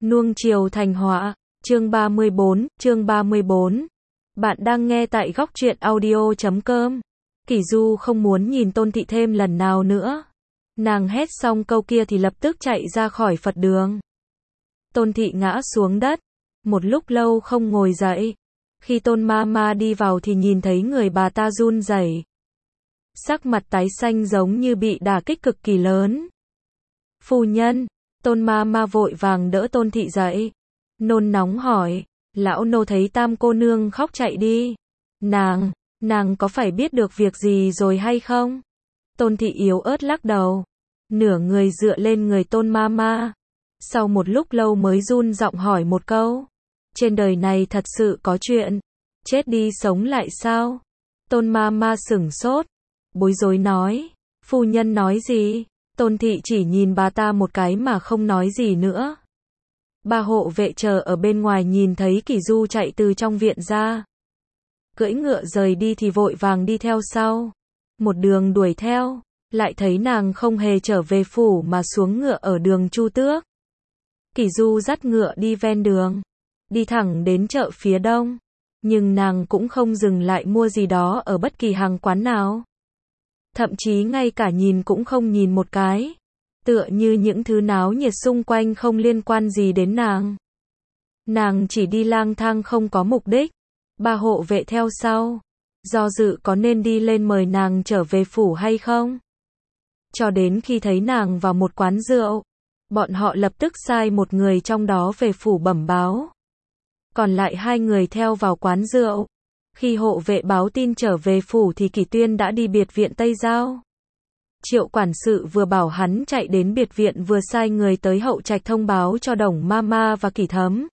Nuông chiều thành họa, chương 34. Bạn đang nghe tại góc truyện audio.com. Kỷ Du không muốn nhìn Tôn Thị thêm lần nào nữa. Nàng hét xong câu kia thì lập tức chạy ra khỏi Phật đường. Tôn Thị ngã xuống đất, một lúc lâu không ngồi dậy. Khi Tôn Ma Ma đi vào thì nhìn thấy người bà ta run rẩy, sắc mặt tái xanh giống như bị đả kích cực kỳ lớn. Phu nhân, Tôn Ma Ma vội vàng đỡ Tôn Thị dậy, nôn nóng hỏi, lão nô thấy Tam cô nương khóc chạy đi. Nàng có phải biết được việc gì rồi hay không? Tôn Thị yếu ớt lắc đầu, nửa người dựa lên người Tôn Ma Ma. Sau một lúc lâu mới run giọng hỏi một câu, trên đời này thật sự có chuyện chết đi sống lại sao? Tôn Ma Ma sửng sốt, bối rối nói, phu nhân nói gì? Tôn Thị chỉ nhìn bà ta một cái mà không nói gì nữa. Ba hộ vệ chờ ở bên ngoài nhìn thấy Kỷ Du chạy từ trong viện ra, cưỡi ngựa rời đi thì vội vàng đi theo sau. Một đường đuổi theo, lại thấy nàng không hề trở về phủ mà xuống ngựa ở đường Chu Tước. Kỷ Du dắt ngựa đi ven đường, đi thẳng đến chợ phía đông, nhưng nàng cũng không dừng lại mua gì đó ở bất kỳ hàng quán nào. Thậm chí ngay cả nhìn cũng không nhìn một cái, tựa như những thứ náo nhiệt xung quanh không liên quan gì đến nàng. Nàng chỉ đi lang thang không có mục đích. Ba hộ vệ theo sau, do dự có nên đi lên mời nàng trở về phủ hay không. Cho đến khi thấy nàng vào một quán rượu, bọn họ lập tức sai một người trong đó về phủ bẩm báo. Còn lại hai người theo vào quán rượu. Khi hộ vệ báo tin trở về phủ thì Kỷ Tuyên đã đi biệt viện Tây Giao. Triệu quản sự vừa bảo hắn chạy đến biệt viện vừa sai người tới hậu trạch thông báo cho Đồng Ma Ma và Kỷ Thấm.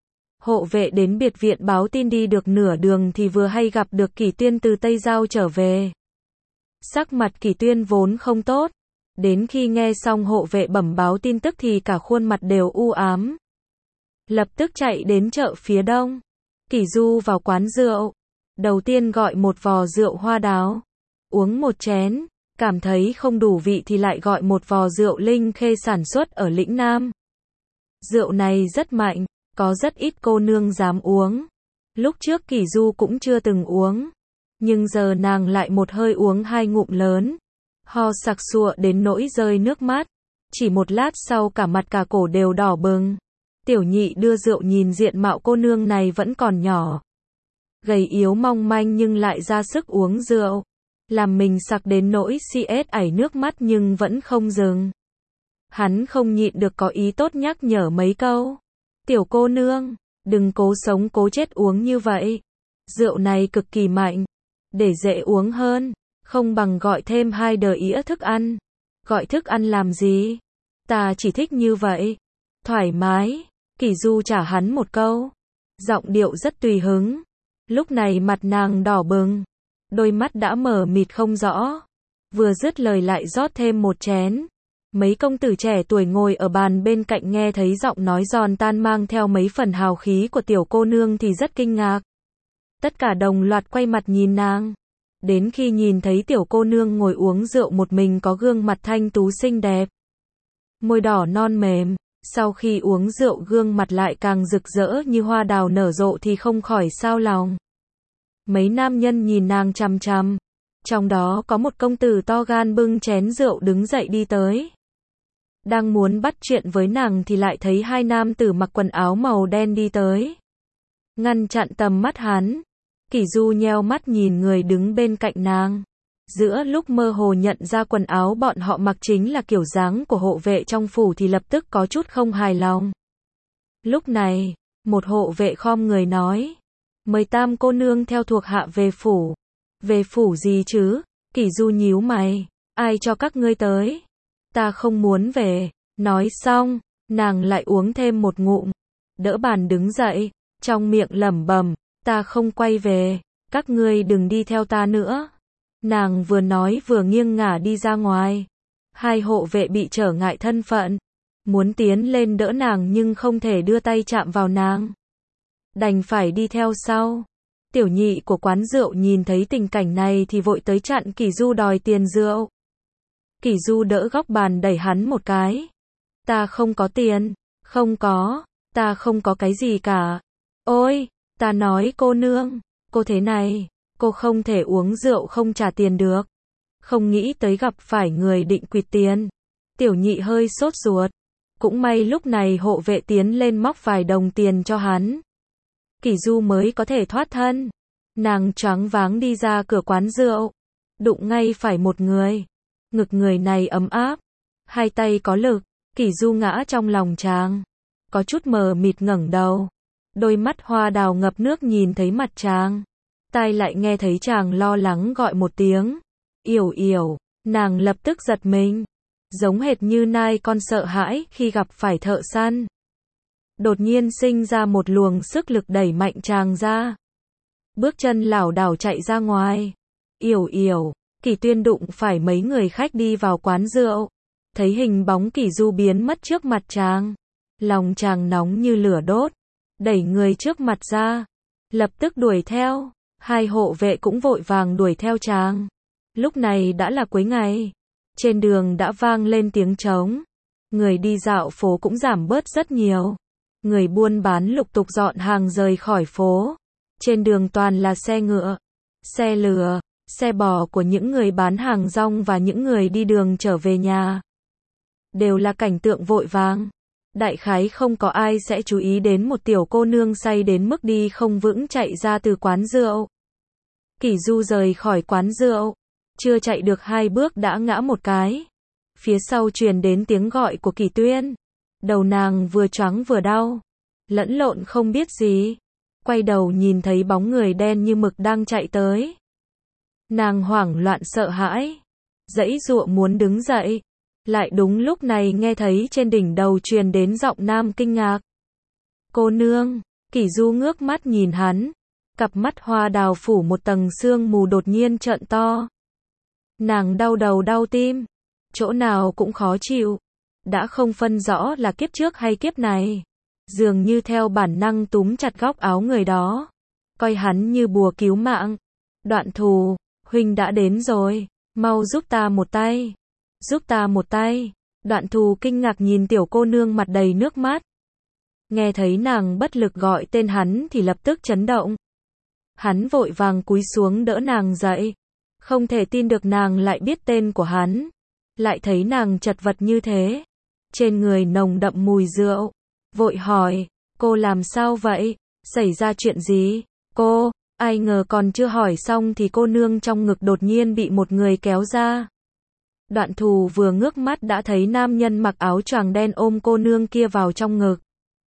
Hộ vệ đến biệt viện báo tin đi được nửa đường thì vừa hay gặp được Kỷ Tuyên từ Tây Giao trở về. Sắc mặt Kỷ Tuyên vốn không tốt, đến khi nghe xong hộ vệ bẩm báo tin tức thì cả khuôn mặt đều u ám. Lập tức chạy đến chợ phía đông. Kỷ Du vào quán rượu, đầu tiên gọi một vò rượu hoa đào, uống một chén, cảm thấy không đủ vị thì lại gọi một vò rượu Linh Khê sản xuất ở lĩnh Nam. Rượu này rất mạnh, có rất ít cô nương dám uống. Lúc trước Kỷ Du cũng chưa từng uống, nhưng giờ nàng lại một hơi uống hai ngụm lớn, ho sặc sụa đến nỗi rơi nước mắt. Chỉ một lát sau cả mặt cả cổ đều đỏ bừng. Tiểu nhị đưa rượu nhìn diện mạo cô nương này vẫn còn nhỏ, gầy yếu mong manh nhưng lại ra sức uống rượu, làm mình sặc đến nỗi xiết ảy nước mắt nhưng vẫn không dừng. Hắn không nhịn được có ý tốt nhắc nhở mấy câu. Tiểu cô nương, đừng cố sống cố chết uống như vậy. Rượu này cực kỳ mạnh, để dễ uống hơn, không bằng gọi thêm 2 đờ ĩa thức ăn. Gọi thức ăn làm gì? Ta chỉ thích như vậy. Thoải mái. Kỷ Du trả hắn một câu, giọng điệu rất tùy hứng. Lúc này mặt nàng đỏ bừng, đôi mắt đã mờ mịt không rõ. Vừa dứt lời lại rót thêm một chén. Mấy công tử trẻ tuổi ngồi ở bàn bên cạnh nghe thấy giọng nói giòn tan mang theo mấy phần hào khí của tiểu cô nương thì rất kinh ngạc. Tất cả đồng loạt quay mặt nhìn nàng. Đến khi nhìn thấy tiểu cô nương ngồi uống rượu một mình có gương mặt thanh tú xinh đẹp, môi đỏ non mềm, sau khi uống rượu gương mặt lại càng rực rỡ như hoa đào nở rộ thì không khỏi xao lòng. Mấy nam nhân nhìn nàng chằm chằm, trong đó có một công tử to gan bưng chén rượu đứng dậy đi tới. Đang muốn bắt chuyện với nàng thì lại thấy hai nam tử mặc quần áo màu đen đi tới, ngăn chặn tầm mắt hắn. Kỷ Du nheo mắt nhìn người đứng bên cạnh nàng. Giữa lúc mơ hồ nhận ra quần áo bọn họ mặc chính là kiểu dáng của hộ vệ trong phủ thì lập tức có chút không hài lòng. Lúc này, một hộ vệ khom người nói, mời Tam cô nương theo thuộc hạ về phủ. Về phủ gì chứ? Kỷ Du nhíu mày, ai cho các ngươi tới? Ta không muốn về. Nói xong, nàng lại uống thêm một ngụm, đỡ bàn đứng dậy, trong miệng lẩm bẩm, ta không quay về, các ngươi đừng đi theo ta nữa. Nàng vừa nói vừa nghiêng ngả đi ra ngoài. Hai hộ vệ bị trở ngại thân phận, muốn tiến lên đỡ nàng nhưng không thể đưa tay chạm vào nàng, đành phải đi theo sau. Tiểu nhị của quán rượu nhìn thấy tình cảnh này thì vội tới chặn Kỷ Du đòi tiền rượu. Kỷ Du đỡ góc bàn đẩy hắn một cái. Ta không có tiền. Không có. Ta không có cái gì cả. Ôi, ta nói cô nương, cô thế này, cô không thể uống rượu không trả tiền được. Không nghĩ tới gặp phải người định quỵt tiền. Tiểu nhị hơi sốt ruột. Cũng may lúc này hộ vệ tiến lên móc vài đồng tiền cho hắn. Kỷ Du mới có thể thoát thân. Nàng choáng váng đi ra cửa quán rượu. Đụng ngay phải một người. Ngực người này ấm áp. Hai tay có lực. Kỷ Du ngã trong lòng chàng. Có chút mờ mịt ngẩng đầu. Đôi mắt hoa đào ngập nước nhìn thấy mặt chàng. Tai lại nghe thấy chàng lo lắng gọi một tiếng. Yểu yểu. Nàng lập tức giật mình. Giống hệt như nai con sợ hãi khi gặp phải thợ săn. Đột nhiên sinh ra một luồng sức lực đẩy mạnh chàng ra. Bước chân lảo đảo chạy ra ngoài. Yểu yểu. Kỷ Tuyên đụng phải mấy người khách đi vào quán rượu. Thấy hình bóng Kỷ Du biến mất trước mặt chàng. Lòng chàng nóng như lửa đốt. Đẩy người trước mặt ra. Lập tức đuổi theo. Hai hộ vệ cũng vội vàng đuổi theo chàng. Lúc này đã là cuối ngày. Trên đường đã vang lên tiếng trống. Người đi dạo phố cũng giảm bớt rất nhiều. Người buôn bán lục tục dọn hàng rời khỏi phố. Trên đường toàn là xe ngựa, xe lừa, xe bò của những người bán hàng rong và những người đi đường trở về nhà. Đều là cảnh tượng vội vàng. Đại khái không có ai sẽ chú ý đến một tiểu cô nương say đến mức đi không vững chạy ra từ quán rượu. Kỷ Du rời khỏi quán rượu. Chưa chạy được 2 bước đã ngã một cái. Phía sau truyền đến tiếng gọi của Kỷ Tuyên. Đầu nàng vừa choáng vừa đau. Lẫn lộn không biết gì. Quay đầu nhìn thấy bóng người đen như mực đang chạy tới. Nàng hoảng loạn sợ hãi. Giãy giụa muốn đứng dậy. Lại đúng lúc này nghe thấy trên đỉnh đầu truyền đến giọng nam kinh ngạc. Cô nương. Kỷ Du ngước mắt nhìn hắn. Cặp mắt hoa đào phủ một tầng sương mù đột nhiên trợn to. Nàng đau đầu đau tim. Chỗ nào cũng khó chịu. Đã không phân rõ là kiếp trước hay kiếp này. Dường như theo bản năng túm chặt góc áo người đó. Coi hắn như bùa cứu mạng. Đoạn Thù, huynh đã đến rồi. Mau giúp ta một tay. Giúp ta một tay. Đoạn Thù kinh ngạc nhìn tiểu cô nương mặt đầy nước mắt. Nghe thấy nàng bất lực gọi tên hắn thì lập tức chấn động. Hắn vội vàng cúi xuống đỡ nàng dậy. Không thể tin được nàng lại biết tên của hắn. Lại thấy nàng chật vật như thế. Trên người nồng đậm mùi rượu. Vội hỏi, cô làm sao vậy? Xảy ra chuyện gì? Cô, ai ngờ còn chưa hỏi xong thì cô nương trong ngực đột nhiên bị một người kéo ra. Đoạn Thù vừa ngước mắt đã thấy nam nhân mặc áo choàng đen ôm cô nương kia vào trong ngực.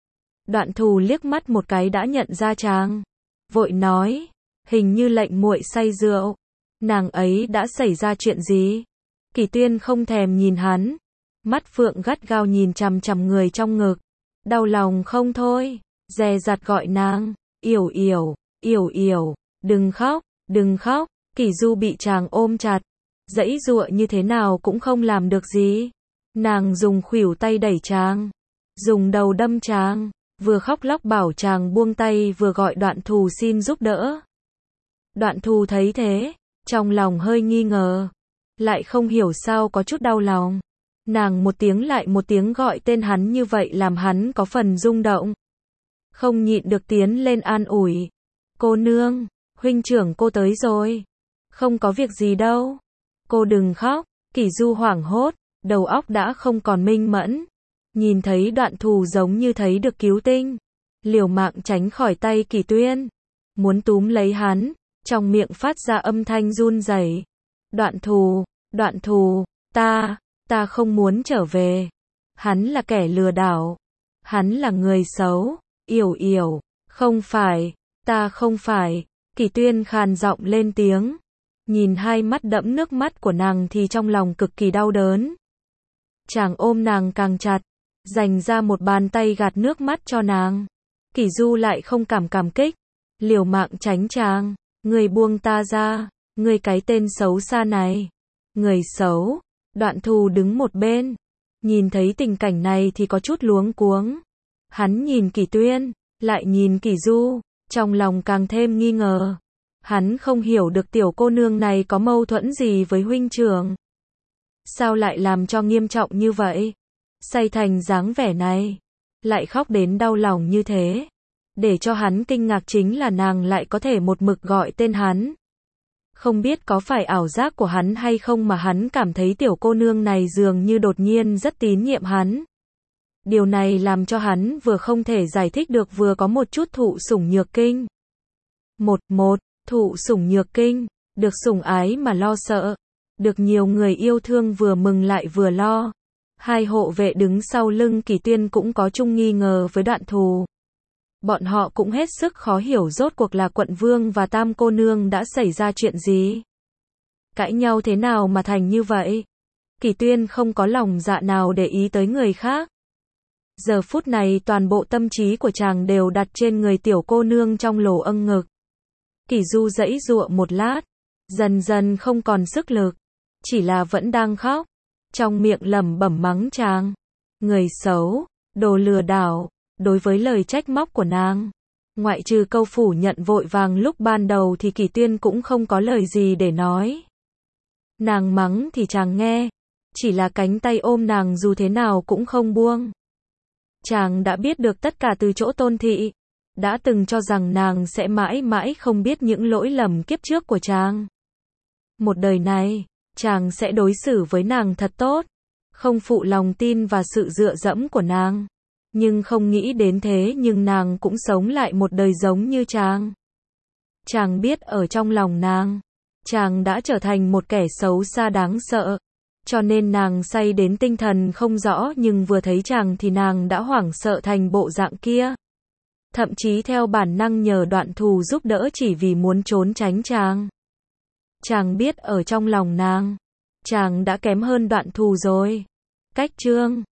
Đoạn Thù liếc mắt một cái đã nhận ra chàng. Vội nói, hình như lệnh muội say rượu. Nàng ấy đã xảy ra chuyện gì? Kỷ Tuyên không thèm nhìn hắn. Mắt phượng gắt gao nhìn chằm chằm người trong ngực. Đau lòng không thôi. Dè dặt gọi nàng. Yểu yểu, yểu yểu. Đừng khóc, đừng khóc. Kỷ Du bị chàng ôm chặt. Giãy giụa như thế nào cũng không làm được gì. Nàng dùng khuỷu tay đẩy chàng. Dùng đầu đâm chàng. Vừa khóc lóc bảo chàng buông tay vừa gọi Đoạn Thù xin giúp đỡ. Đoạn Thù thấy thế. Trong lòng hơi nghi ngờ. Lại không hiểu sao có chút đau lòng. Nàng một tiếng lại một tiếng gọi tên hắn như vậy làm hắn có phần rung động. Không nhịn được tiến lên an ủi. Cô nương, huynh trưởng cô tới rồi. Không có việc gì đâu. Cô đừng khóc. Kỷ Du hoảng hốt, đầu óc đã không còn minh mẫn. Nhìn thấy Đoạn Thù giống như thấy được cứu tinh. Liều mạng tránh khỏi tay Kỷ Tuyên. Muốn túm lấy hắn, trong miệng phát ra âm thanh run rẩy. Đoạn Thù, ta không muốn trở về. Hắn là kẻ lừa đảo. Hắn là người xấu. Yểu yểu, không phải, ta không phải. Kỷ Tuyên khàn giọng lên tiếng. Nhìn hai mắt đẫm nước mắt của nàng thì trong lòng cực kỳ đau đớn. Chàng ôm nàng càng chặt, dành ra một bàn tay gạt nước mắt cho nàng. Kỷ Du lại không cảm kích, liều mạng tránh chàng. Người buông ta ra, người cái tên xấu xa này. Người xấu. Đoạn Thù đứng một bên, nhìn thấy tình cảnh này thì có chút luống cuống. Hắn nhìn Kỷ Tuyên, lại nhìn Kỷ Du, trong lòng càng thêm nghi ngờ. Hắn không hiểu được tiểu cô nương này có mâu thuẫn gì với huynh trưởng. Sao lại làm cho nghiêm trọng như vậy? Say thành dáng vẻ này. lại khóc đến đau lòng như thế. Để cho hắn kinh ngạc chính là nàng lại có thể một mực gọi tên hắn. Không biết có phải ảo giác của hắn hay không mà hắn cảm thấy tiểu cô nương này dường như đột nhiên rất tín nhiệm hắn. Điều này làm cho hắn vừa không thể giải thích được vừa có một chút thụ sủng nhược kinh. Thụ sủng nhược kinh, được sủng ái mà lo sợ, được nhiều người yêu thương vừa mừng lại vừa lo. Hai hộ vệ đứng sau lưng Kỳ Tuyên cũng có chung nghi ngờ với Đoạn Thù. Bọn họ cũng hết sức khó hiểu rốt cuộc là quận vương và tam cô nương đã xảy ra chuyện gì. Cãi nhau thế nào mà thành như vậy. Kỳ Tuyên không có lòng dạ nào để ý tới người khác. Giờ phút này toàn bộ tâm trí của chàng đều đặt trên người tiểu cô nương trong lỗ âng ngực. Kỳ Du giãy giụa một lát, dần dần không còn sức lực, chỉ là vẫn đang khóc, trong miệng lẩm bẩm mắng chàng. Người xấu, đồ lừa đảo. Đối với lời trách móc của nàng, ngoại trừ câu phủ nhận vội vàng lúc ban đầu thì Kỳ Tuyên cũng không có lời gì để nói. Nàng mắng thì chàng nghe, chỉ là cánh tay ôm nàng dù thế nào cũng không buông. Chàng đã biết được tất cả từ chỗ Tôn Thị, đã từng cho rằng nàng sẽ mãi mãi không biết những lỗi lầm kiếp trước của chàng. Một đời này, chàng sẽ đối xử với nàng thật tốt, không phụ lòng tin và sự dựa dẫm của nàng. Nhưng không nghĩ đến thế nhưng nàng cũng sống lại một đời giống như chàng. Chàng biết ở trong lòng nàng, chàng đã trở thành một kẻ xấu xa đáng sợ. Cho nên nàng say đến tinh thần không rõ nhưng vừa thấy chàng thì nàng đã hoảng sợ thành bộ dạng kia. Thậm chí theo bản năng nhờ Đoạn Thù giúp đỡ chỉ vì muốn trốn tránh chàng. Chàng biết ở trong lòng nàng, chàng đã kém hơn Đoạn Thù rồi. Cách chương